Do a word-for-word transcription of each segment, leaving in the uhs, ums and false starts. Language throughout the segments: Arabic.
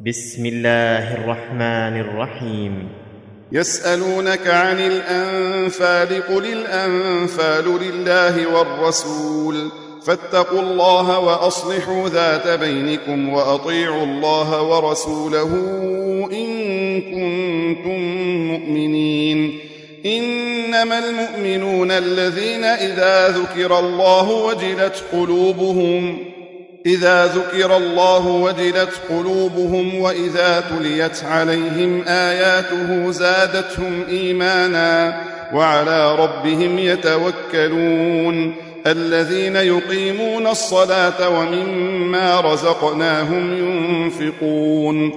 بسم الله الرحمن الرحيم. يسألونك عن الأنفال قل الأنفال لله والرسول فاتقوا الله وأصلحوا ذات بينكم وأطيعوا الله ورسوله إن كنتم مؤمنين. إنما المؤمنون الذين إذا ذكر الله وجلت قلوبهم إذا ذكر الله وجلت قلوبهم وإذا تليت عليهم آياته زادتهم إيمانا وعلى ربهم يتوكلون. الذين يقيمون الصلاة ومما رزقناهم ينفقون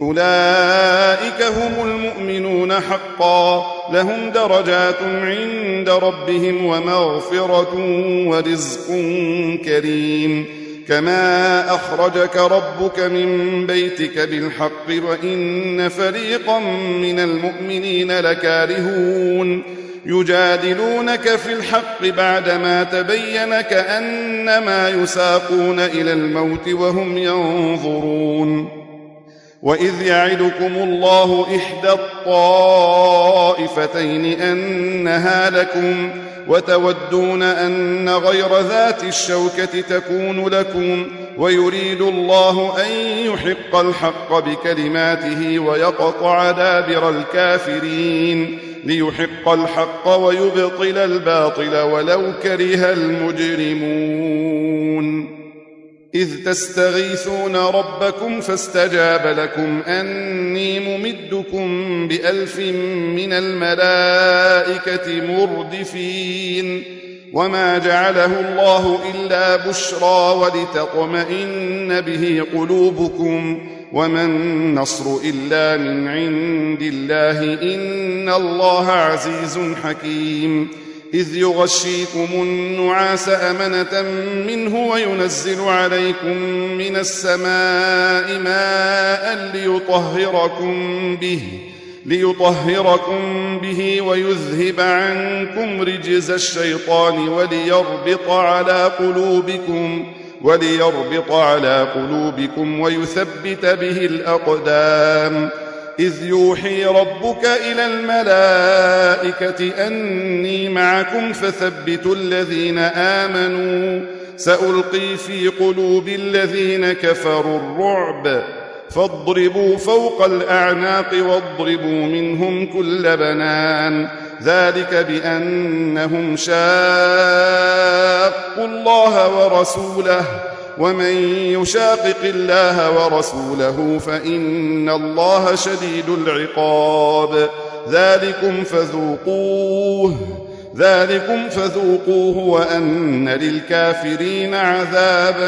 أولئك هم المؤمنون حقا لهم درجات عند ربهم ومغفرة ورزق كريم. كما أخرجك ربك من بيتك بالحق وإن فريقا من المؤمنين لكارهون يجادلونك في الحق بعدما تبين كأنما يساقون إلى الموت وهم ينظرون. وإذ يعدكم الله إحدى الطائفتين أنها لكم وتودون أن غير ذات الشوكة تكون لكم ويريد الله أن يحق الحق بكلماته ويقطع دابر الكافرين ليحق الحق ويبطل الباطل ولو كره المجرمون. إذ تستغيثون ربكم فاستجاب لكم أني ممدكم بألف من الملائكة مردفين. وما جعله الله إلا بشرى ولتطمئن به قلوبكم وما النصر إلا من عند الله إن الله عزيز حكيم. إذ يغشيكم النعاس أمنة منه وينزل عليكم من السماء ماء ليطهركم به ليطهركم به ويذهب عنكم رجز الشيطان وليربط على قلوبكم وليربط على قلوبكم ويثبت به الأقدام. إذ يوحي ربك إلى الملائكة أني معكم فثبتوا الذين آمنوا سألقي في قلوب الذين كفروا الرعب فاضربوا فوق الأعناق واضربوا منهم كل بنان. ذلك بأنهم شاقوا الله ورسوله ومن يشاقق الله ورسوله فإن الله شديد العقاب. ذلكم فذوقوه ذلكم فذوقوه وأن للكافرين عذاب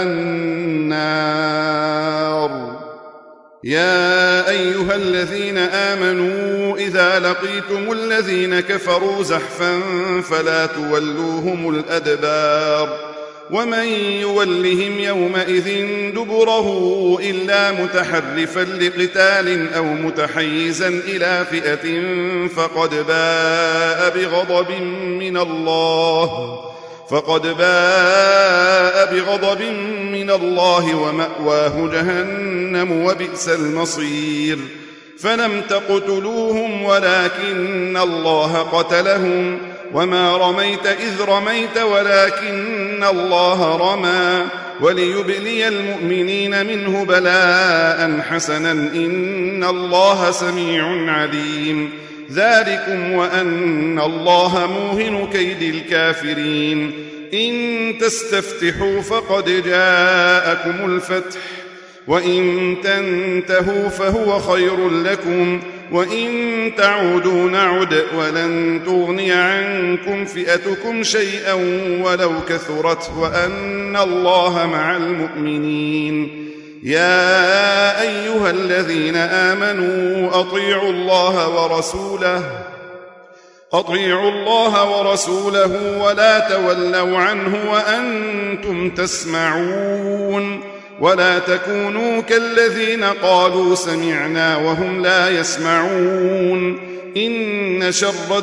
النار. يا أيها الذين آمنوا إذا لقيتم الذين كفروا زحفا فلا تولوهم الأدبار. ومن يولهم يومئذ دبره إلا متحرفا لقتال أو متحيزا إلى فئة فقد باء بغضب من الله فقد باء بغضب من الله ومأواه جهنم وبئس المصير. فلم تقتلوهم ولكن الله قتلهم وما رميت إذ رميت ولكن الله رمى وليبلي المؤمنين منه بلاء حسنا إن الله سميع عليم. ذلكم وأن الله موهن كيد الكافرين. إن تستفتحوا فقد جاءكم الفتح وإن تنتهوا فهو خير لكم وإن تعودوا نعد ولن تغني عنكم فئتكم شيئا ولو كثرت وأن الله مع المؤمنين. يا أيها الذين آمنوا أطيعوا الله ورسوله أطيعوا الله ورسوله ولا تولوا عنه وأنتم تسمعون. ولا تكونوا كالذين قالوا سمعنا وهم لا يسمعون. إن شر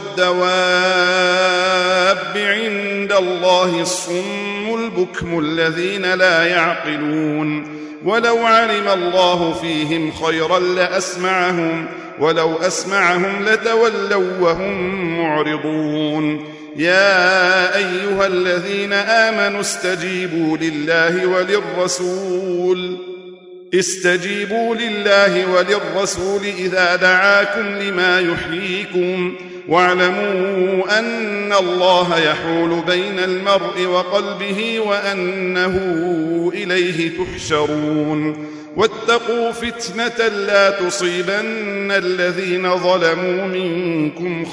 الدواب عند الله الصم البكم الذين لا يعقلون. ولو علم الله فيهم خيرا لأسمعهم ولو أسمعهم لتولوا وهم معرضون يا أيها الذين آمنوا استجيبوا لله وللرسول استجيبوا لله وللرسول إذا دعاكم لما يحييكم واعلموا أن الله يحول بين المرء وقلبه وأنه إليه تحشرون واتقوا فتنة لا تصيبن الذين ظلموا منكم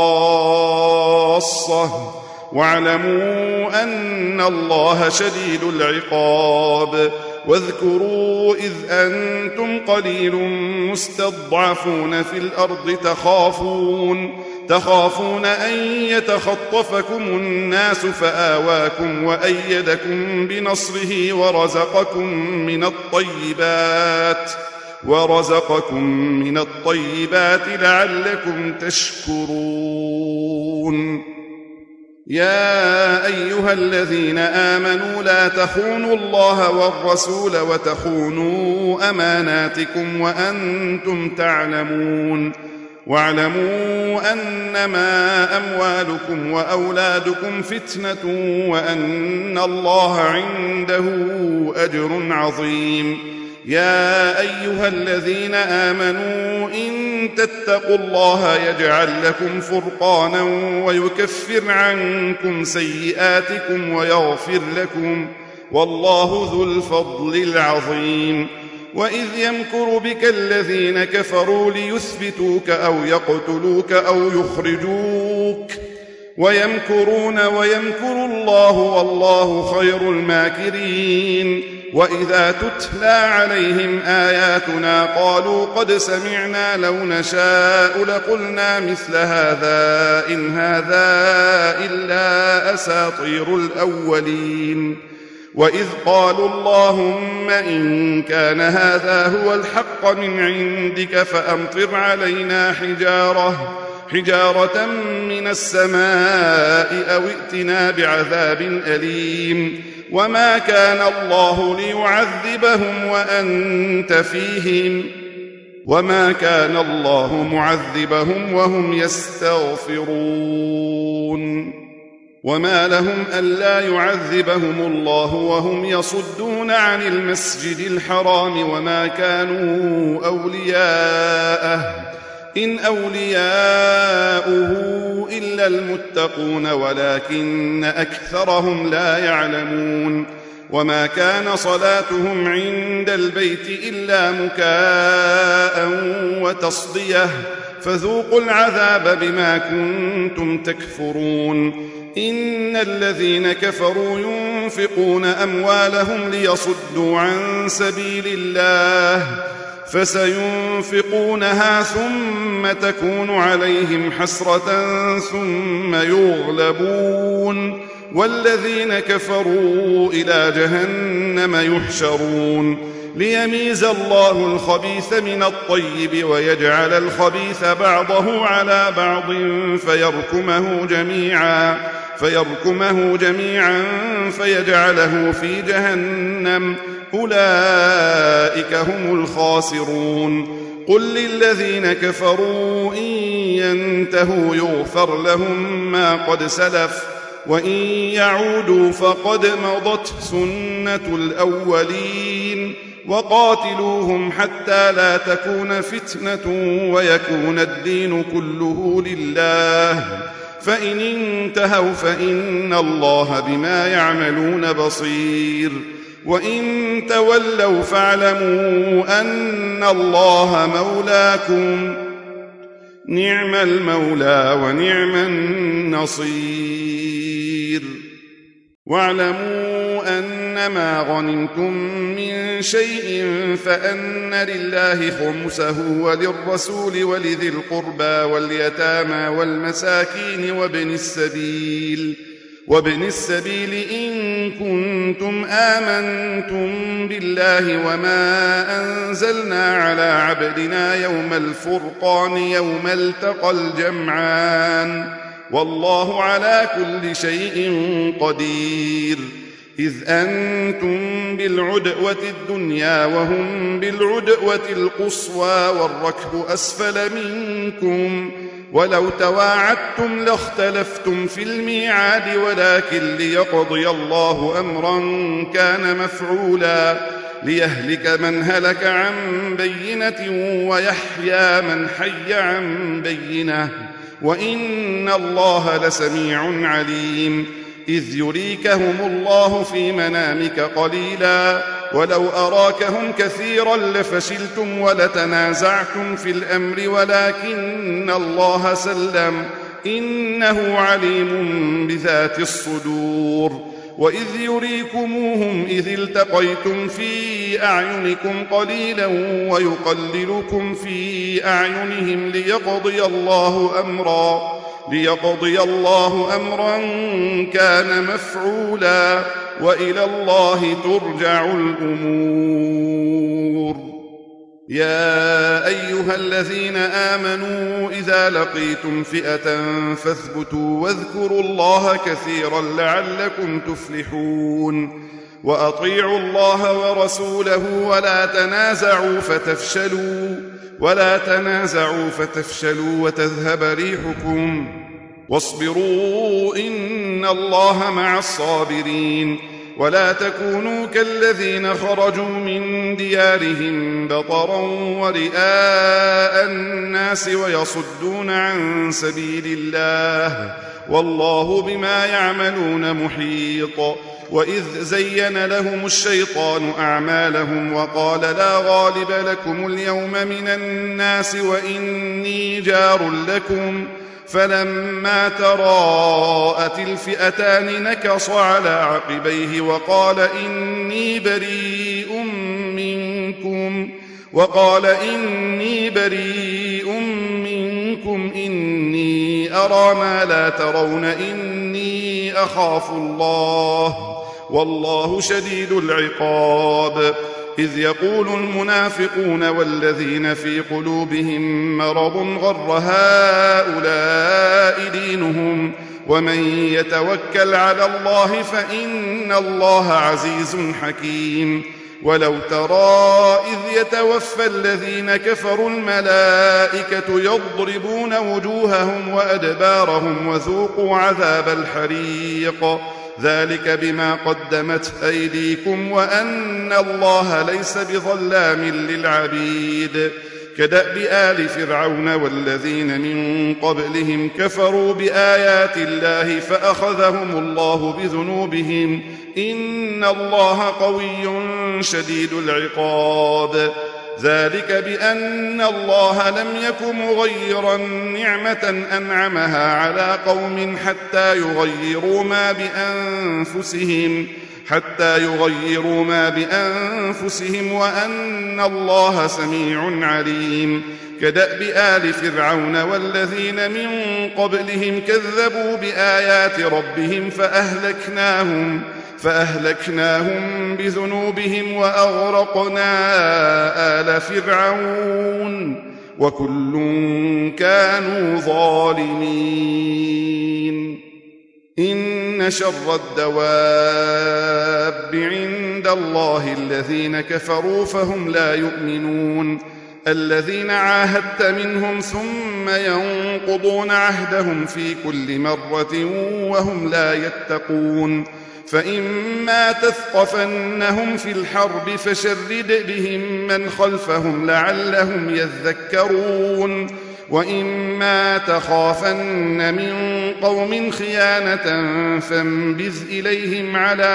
خاصة واعلموا أن الله شديد العقاب واذكروا إذ أنتم قليل مستضعفون في الأرض تخافون تخافون أن يتخطفكم الناس فآواكم وأيدكم بنصره ورزقكم من الطيبات ورزقكم من الطيبات لعلكم تشكرون يا أيها الذين آمنوا لا تخونوا الله والرسول وتخونوا أماناتكم وأنتم تعلمون واعلموا أنما أموالكم وأولادكم فتنة وأن الله عنده أجر عظيم يا أيها الذين آمنوا إن تتقوا الله يجعل لكم فرقانا ويكفر عنكم سيئاتكم ويغفر لكم والله ذو الفضل العظيم وإذ يمكر بك الذين كفروا ليثبتوك أو يقتلوك أو يخرجوك ويمكرون ويمكر الله والله خير الماكرين وإذا تتلى عليهم آياتنا قالوا قد سمعنا لو نشاء لقلنا مثل هذا إن هذا إلا أساطير الأولين وإذ قالوا اللهم إن كان هذا هو الحق من عندك فأمطر علينا حجارة حجارة من السماء أو ائتنا بعذاب أليم وما كان الله ليعذبهم وأنت فيهم وما كان الله معذبهم وهم يستغفرون وما لهم ألا يعذبهم الله وهم يصدون عن المسجد الحرام وما كانوا أولياءه إن أولياؤه إلا المتقون ولكن أكثرهم لا يعلمون وما كان صلاتهم عند البيت إلا مكاء وتصدية فذوقوا العذاب بما كنتم تكفرون إن الذين كفروا ينفقون أموالهم ليصدوا عن سبيل الله فسينفقونها ثم تكون عليهم حسرة ثم يغلبون والذين كفروا إلى جهنم يحشرون ليميز الله الخبيث من الطيب ويجعل الخبيث بعضه على بعض فيركمه جميعا فيركمه جميعا فيجعله في جهنم أولئك هم الخاسرون قل للذين كفروا إن ينتهوا يغفر لهم ما قد سلف وإن يعودوا فقد مضت سنة الأولين وقاتلوهم حتى لا تكون فتنة ويكون الدين كله لله فإن انتهوا فإن الله بما يعملون بصير وإن تولوا فاعلموا أن الله مولاكم نعم المولى ونعم النصير واعلموا أنما غنمتم من شيء فأن لله خمسه وللرسول ولذي القربى واليتامى والمساكين وابن السبيل وابن السبيل إن كنتم آمنتم بالله وما أنزلنا على عبدنا يوم الفرقان يوم التقى الجمعان والله على كل شيء قدير إذ أنتم بالعدوة الدنيا وهم بالعدوة القصوى والركب أسفل منكم ولو تواعدتم لاختلفتم في الميعاد ولكن ليقضي الله أمرا كان مفعولا ليهلك من هلك عن بينة ويحيى من حي عن بينة وإن الله لسميع عليم إذ يريكهم الله في منامك قليلا ولو أراكهم كثيرا لفشلتم ولتنازعتم في الأمر ولكن الله سلم إنه عليم بذات الصدور وإذ يريكموهم إذ التقيتم في أعينكم قليلا ويقللكم في أعينهم ليقضي الله أمرا ليقضي الله أمرا كان مفعولا وإلى الله ترجع الأمور يا أيها الذين آمنوا إذا لقيتم فئة فاثبتوا واذكروا الله كثيرا لعلكم تفلحون وأطيعوا الله ورسوله ولا تنازعوا فتفشلوا ولا تنازعوا فتفشلوا وتذهب ريحكم واصبروا إن الله مع الصابرين ولا تكونوا كالذين خرجوا من ديارهم بطرا ورئاء الناس ويصدون عن سبيل الله والله بما يعملون محيط وإذ زين لهم الشيطان أعمالهم وقال لا غالب لكم اليوم من الناس وإني جار لكم فلما تراءت الفئتان نكص على عقبيه وقال إني بريء منكم وقال إني بريء منكم إني أرى ما لا ترون إني أخاف الله والله شديد العقاب إذ يقول المنافقون والذين في قلوبهم مرض غر هؤلاء دينهم ومن يتوكل على الله فإن الله عزيز حكيم ولو ترى إذ يتوفى الذين كفروا الملائكة يضربون وجوههم وأدبارهم وذوقوا عذاب الحريق ذلك بما قدمت أيديكم وأن الله ليس بظلام للعبيد كدأب آل فرعون والذين من قبلهم كفروا بآيات الله فأخذهم الله بذنوبهم إن الله قوي شديد العقاب ذلك بأن الله لم يك مغيرا نعمة أنعمها على قوم حتى يغيروا ما بأنفسهم حتى يغيروا ما بأنفسهم وأن الله سميع عليم كدأب آل فرعون والذين من قبلهم كذبوا بآيات ربهم فأهلكناهم فأهلكناهم بذنوبهم وأغرقنا آل فرعون وكل كانوا ظالمين إن شر الدواب عند الله الذين كفروا فهم لا يؤمنون الذين عاهدت منهم ثم ينقضون عهدهم في كل مرة وهم لا يتقون فإما تثقفنهم في الحرب فشرد بهم من خلفهم لعلهم يذكرون وإما تخافن من قوم خيانة فانبذ إليهم على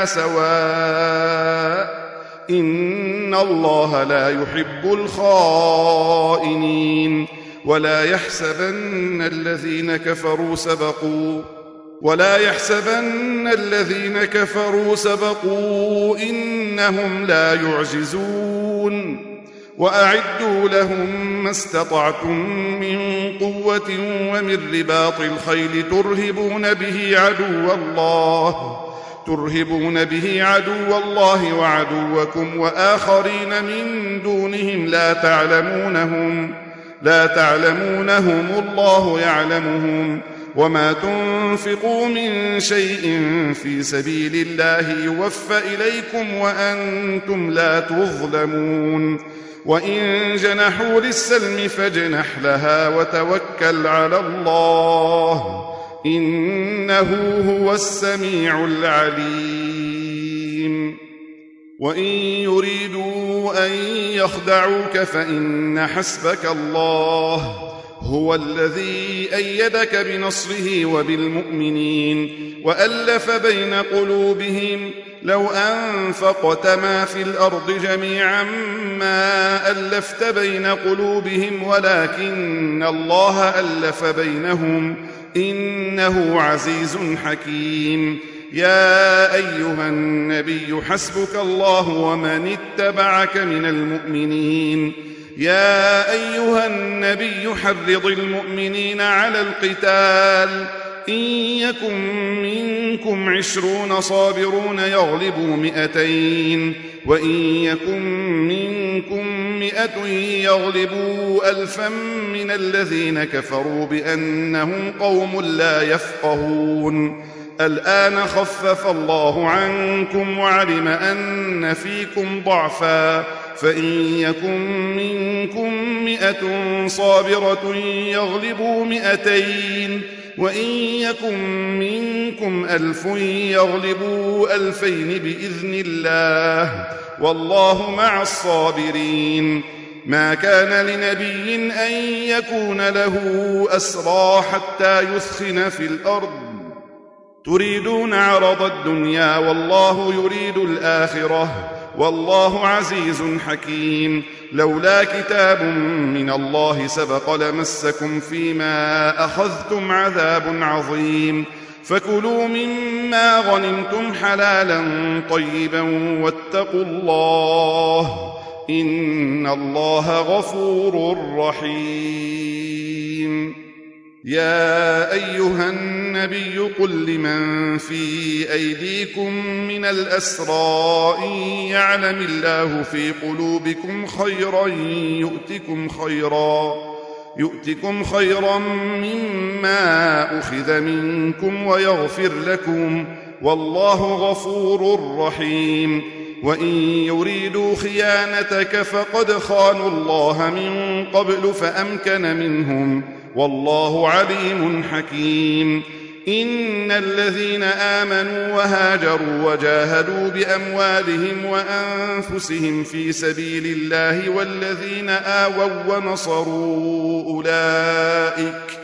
سواء إن الله لا يحب الخائنين ولا يحسبن الذين كفروا سبقوا ولا يحسبن الذين كفروا سبقوا إنهم لا يعجزون وأعدوا لهم ما استطعتم من قوة ومن رباط الخيل ترهبون به عدو الله ترهبون به عدو الله وعدوكم وآخرين من دونهم لا تعلمونهم لا تعلمونهم الله يعلمهم وما تنفقوا من شيء في سبيل الله يوفى إليكم وأنتم لا تظلمون وإن جنحوا للسلم فاجنح لها وتوكل على الله إنه هو السميع العليم وإن يريدوا أن يخدعوك فإن حسبك الله هو الذي أيدك بنصره وبالمؤمنين وألف بين قلوبهم لو أنفقت ما في الأرض جميعا ما ألفت بين قلوبهم ولكن الله ألف بينهم إنه عزيز حكيم يا أيها النبي حسبك الله ومن اتبعك من المؤمنين يا أيها النبي حرض المؤمنين على القتال إن يكن منكم عشرون صابرون يغلبوا مئتين وإن يكن منكم مئة يغلبوا ألفا من الذين كفروا بأنهم قوم لا يفقهون الآن خفف الله عنكم وعلم أن فيكم ضعفا فإن يكن منكم مئة صابرة يغلبوا مئتين وإن يكن منكم ألف يغلبوا ألفين بإذن الله والله مع الصابرين ما كان لنبي أن يكون له أسرى حتى يثخن في الأرض تريدون عرض الدنيا والله يريد الآخرة والله عزيز حكيم لولا كتاب من الله سبق لمسكم فيما أخذتم عذاب عظيم فكلوا مما غنمتم حلالا طيبا واتقوا الله إن الله غفور رحيم يا أيها النبي قل لمن في أيديكم من الأسرى إن يعلم الله في قلوبكم خيرا يؤتكم خيرا يؤتكم خيرا مما أخذ منكم ويغفر لكم والله غفور رحيم وإن يريدوا خيانتك فقد خانوا الله من قبل فأمكن منهم والله عليم حكيم إن الذين آمنوا وهاجروا وجاهدوا بأموالهم وأنفسهم في سبيل الله والذين آووا ونصروا أولئك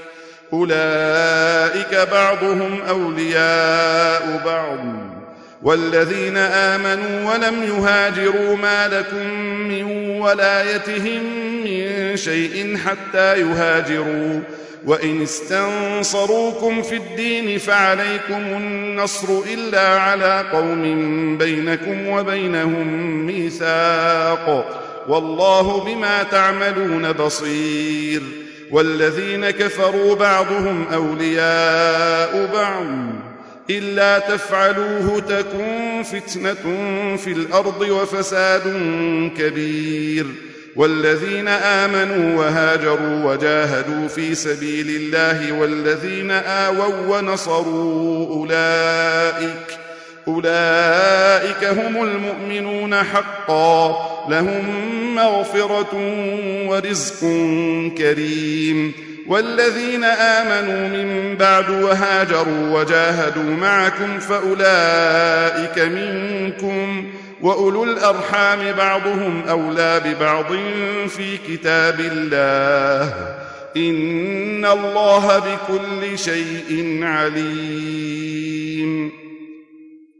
أولئك بعضهم أولياء بعض والذين آمنوا ولم يهاجروا ما لكم من ولايتهم من شيء حتى يهاجروا وإن استنصروكم في الدين فعليكم النصر إلا على قوم بينكم وبينهم ميثاق والله بما تعملون بصير والذين كفروا بعضهم أولياء بعض إلا تفعلوه تكن فتنة في الأرض وفساد كبير والذين آمنوا وهاجروا وجاهدوا في سبيل الله والذين آووا ونصروا أولئك أولئك هم المؤمنون حقا لهم مغفرة ورزق كريم والذين آمنوا من بعد وهاجروا وجاهدوا معكم فأولئك منكم وأولو الأرحام بعضهم أولى ببعض في كتاب الله إن الله بكل شيء عليم